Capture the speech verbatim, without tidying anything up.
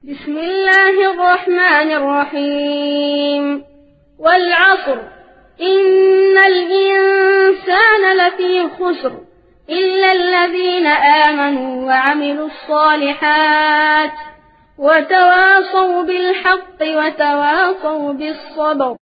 بسم الله الرحمن الرحيم. والعصر إن الإنسان لفي خسر إلا الذين آمنوا وعملوا الصالحات وتواصوا بالحق وتواصوا بالصبر.